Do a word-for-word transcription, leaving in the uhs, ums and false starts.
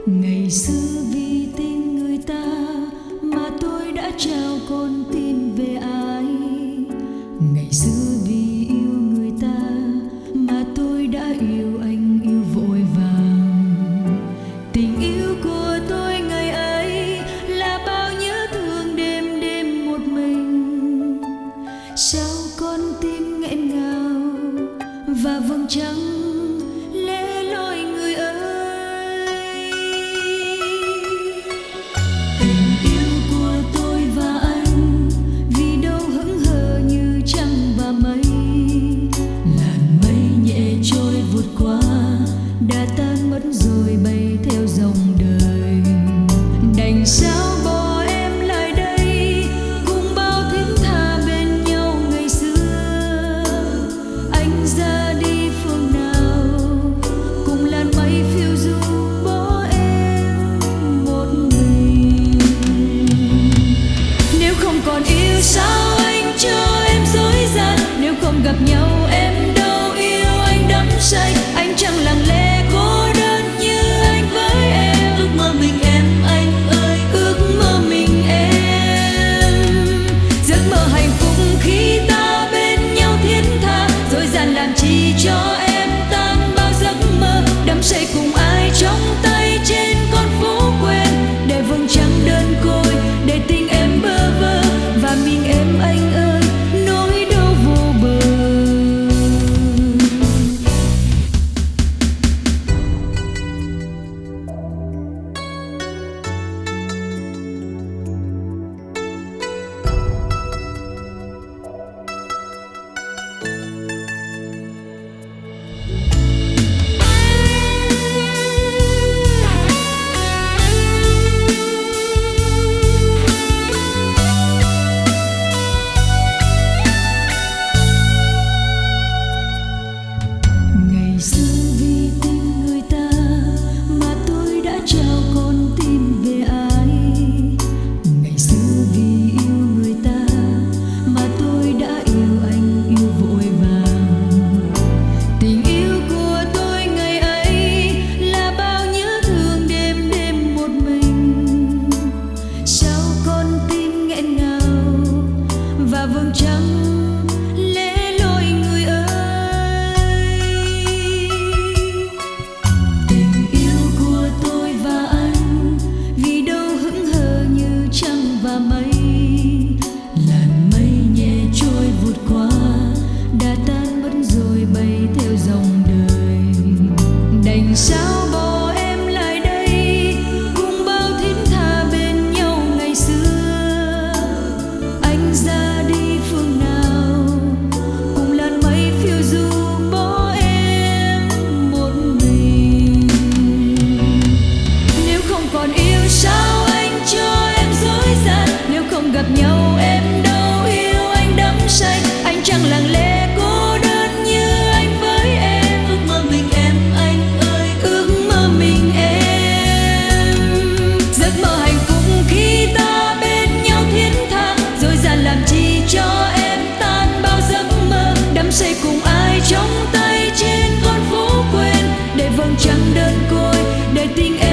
Ngày xưa vì tình người ta mà tôi đã trao con tim về ai. Ngày xưa vì yêu người ta mà tôi đã yêu anh yêu vội vàng. Tình yêu của tôi ngày ấy là bao nhớ thương đêm đêm một mình. Sao con tim nghẹn ngào và vầng trăng lẻ loi người ơi. Tình yêu của tôi và anh vì đâu hững hờ như trăng và mây. Làn mây nhẹ trôi vụt qua đã tan mất rồi bay theo dòng đời. Đành sao bỏ em lại đây cùng bao thiết tha bên nhau ngày xưa. Anh ra đi phương nào cùng làn mây phiêu du bỏ em một mình. Nếu không còn yêu sao anh cho em dối gian. Nếu không gặp nhau em đâu yêu anh đắm say. Anh chẳng lặng lẽ cô đơn như anh với em. Ước mơ mình em anh ơi, ước mơ mình em. Giấc mơ hạnh phúc khi ta bên nhau thiết tha. Dối gian làm chi cho em tan bao giấc mơ. Đắm say cùng ai trong tay trên con phố quen. Để vầng trăng đơn côi, để tình em bơ vơ. Và mình em anh ơi, nỗi đau vô bờ. Ngày xưa vì tình người ta mà tôi đã trao con tim về ai. Ngày xưa vì yêu người ta mà tôi đã yêu anh yêu vội vàng. Tình yêu của tôi ngày ấy là bao nhớ thương đêm đêm một mình. Sao con tim nghẹn ngào và vầng trăng lẻ loi người ơi. Tình yêu của tôi và anh vì đâu hững hờ như trăng và mây. Làn mây nhẹ trôi vụt qua đã tan mất rồi bay theo dòng đời. Đành sao bỏ em lại đây cùng bao thiết tha bên nhau ngày xưa. Anh ra đi phương nào cùng làn mây phiêu du bỏ em một mình. Nếu không còn yêu sao anh cho em dối gian. Nếu không gặp nhau em đâu yêu anh đắm say. Anh chẳng lặng lẽ cô đơn như anh với em. Ước mơ mình em anh ơi, ước mơ mình em. Giấc mơ hạnh phúc khi ta bên nhau thiết tha. Dối gian làm chi cho em tan bao giấc mơ. Đắm say cùng ai trong tay trên con phố quen. Để vầng trăng đơn côi, để tình